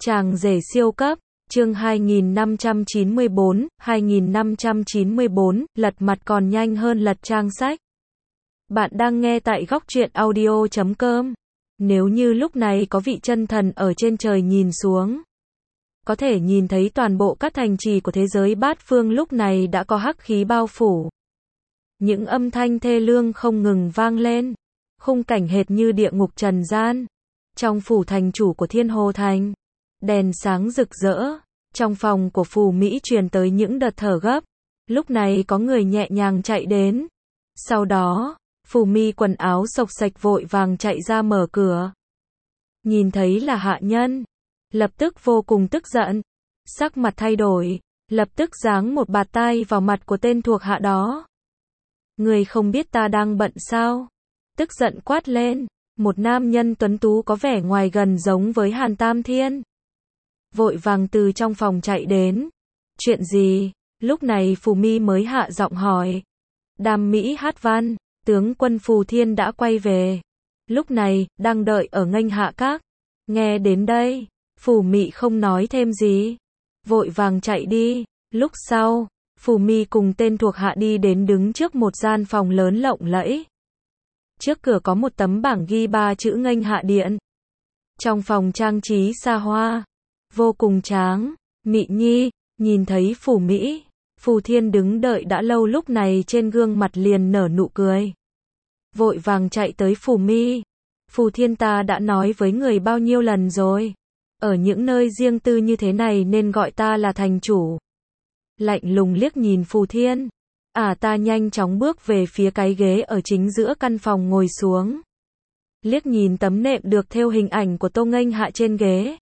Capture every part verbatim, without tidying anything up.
Chàng rể siêu cấp, chương hai nghìn năm trăm chín mươi bốn, hai nghìn năm trăm chín mươi bốn, lật mặt còn nhanh hơn lật trang sách. Bạn đang nghe tại góc truyện audio chấm com. Nếu như lúc này có vị chân thần ở trên trời nhìn xuống, có thể nhìn thấy toàn bộ các thành trì của thế giới bát phương lúc này đã có hắc khí bao phủ. Những âm thanh thê lương không ngừng vang lên, khung cảnh hệt như địa ngục trần gian. Trong phủ thành chủ của Thiên Hồ Thành, đèn sáng rực rỡ, trong phòng của Phù Mỹ truyền tới những đợt thở gấp. Lúc này có người nhẹ nhàng chạy đến. Sau đó, Phù Mi quần áo xộc xạch vội vàng chạy ra mở cửa. Nhìn thấy là hạ nhân, lập tức vô cùng tức giận, sắc mặt thay đổi, lập tức giáng một bạt tai vào mặt của tên thuộc hạ đó. Người không biết ta đang bận sao? Tức giận quát lên, một nam nhân tuấn tú có vẻ ngoài gần giống với Hàn Tam Thiên. Vội vàng từ trong phòng chạy đến. Chuyện gì? Lúc này Phù Mi mới hạ giọng hỏi. Đam mỹ hát văn, tướng quân Phù Thiên đã quay về. Lúc này, đang đợi ở nghênh hạ các. Nghe đến đây, Phù Mị không nói thêm gì. Vội vàng chạy đi. Lúc sau, Phù Mi cùng tên thuộc hạ đi đến đứng trước một gian phòng lớn lộng lẫy. Trước cửa có một tấm bảng ghi ba chữ nghênh hạ điện. Trong phòng trang trí xa hoa, vô cùng tráng. Mị Nhi, nhìn thấy Phù Mỹ, Phù Thiên đứng đợi đã lâu lúc này trên gương mặt liền nở nụ cười. Vội vàng chạy tới Phù Mi. Phù Thiên, ta đã nói với người bao nhiêu lần rồi. Ở những nơi riêng tư như thế này nên gọi ta là thành chủ. Lạnh lùng liếc nhìn Phù Thiên. À ta nhanh chóng bước về phía cái ghế ở chính giữa căn phòng ngồi xuống. Liếc nhìn tấm nệm được thêu hình ảnh của Tô Nghênh Hạ trên ghế.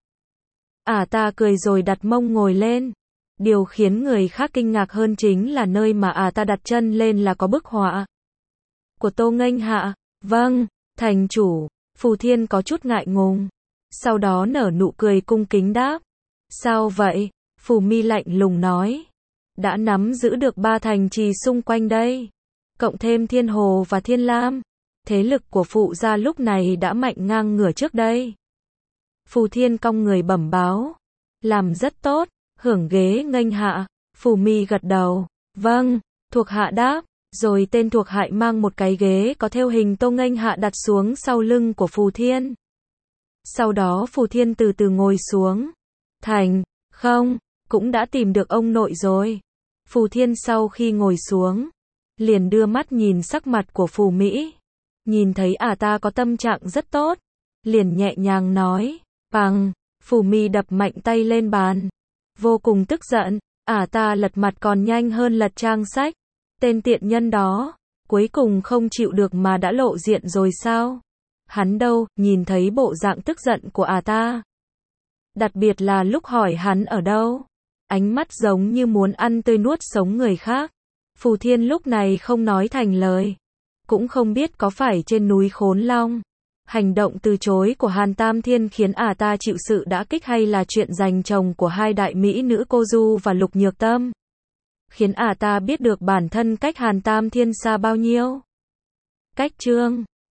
À ta cười rồi đặt mông ngồi lên. Điều khiến người khác kinh ngạc hơn chính là nơi mà à ta đặt chân lên là có bức họa của Tô Nghênh Hạ. Vâng, thành chủ. Phù Thiên có chút ngại ngùng. Sau đó nở nụ cười cung kính đáp. Sao vậy? Phù Mi lạnh lùng nói. Đã nắm giữ được ba thành trì xung quanh đây, cộng thêm Thiên Hồ và Thiên Lam, thế lực của phụ gia lúc này đã mạnh ngang ngửa trước đây. Phù Thiên cong người bẩm báo. Làm rất tốt, hưởng ghế nghênh hạ. Phù Mi gật đầu. Vâng, thuộc hạ đáp. Rồi tên thuộc hạ mang một cái ghế có thêu hình Tô Nghênh Hạ đặt xuống sau lưng của Phù Thiên. Sau đó Phù Thiên từ từ ngồi xuống. Thành, không, cũng đã tìm được ông nội rồi. Phù Thiên sau khi ngồi xuống, liền đưa mắt nhìn sắc mặt của Phù Mỹ. Nhìn thấy à ta có tâm trạng rất tốt, liền nhẹ nhàng nói. Bằng, Phù Mi đập mạnh tay lên bàn. Vô cùng tức giận, à ta lật mặt còn nhanh hơn lật trang sách. Tên tiện nhân đó, cuối cùng không chịu được mà đã lộ diện rồi sao? Hắn đâu, nhìn thấy bộ dạng tức giận của à ta. Đặc biệt là lúc hỏi hắn ở đâu. Ánh mắt giống như muốn ăn tươi nuốt sống người khác. Phù Thiên lúc này không nói thành lời. Cũng không biết có phải trên núi Khốn Long, hành động từ chối của Hàn Tam Thiên khiến à ta chịu sự đả kích hay là chuyện giành chồng của hai đại mỹ nữ Cô Du và Lục Nhược Tâm, khiến à ta biết được bản thân cách Hàn Tam Thiên xa bao nhiêu. Cách chương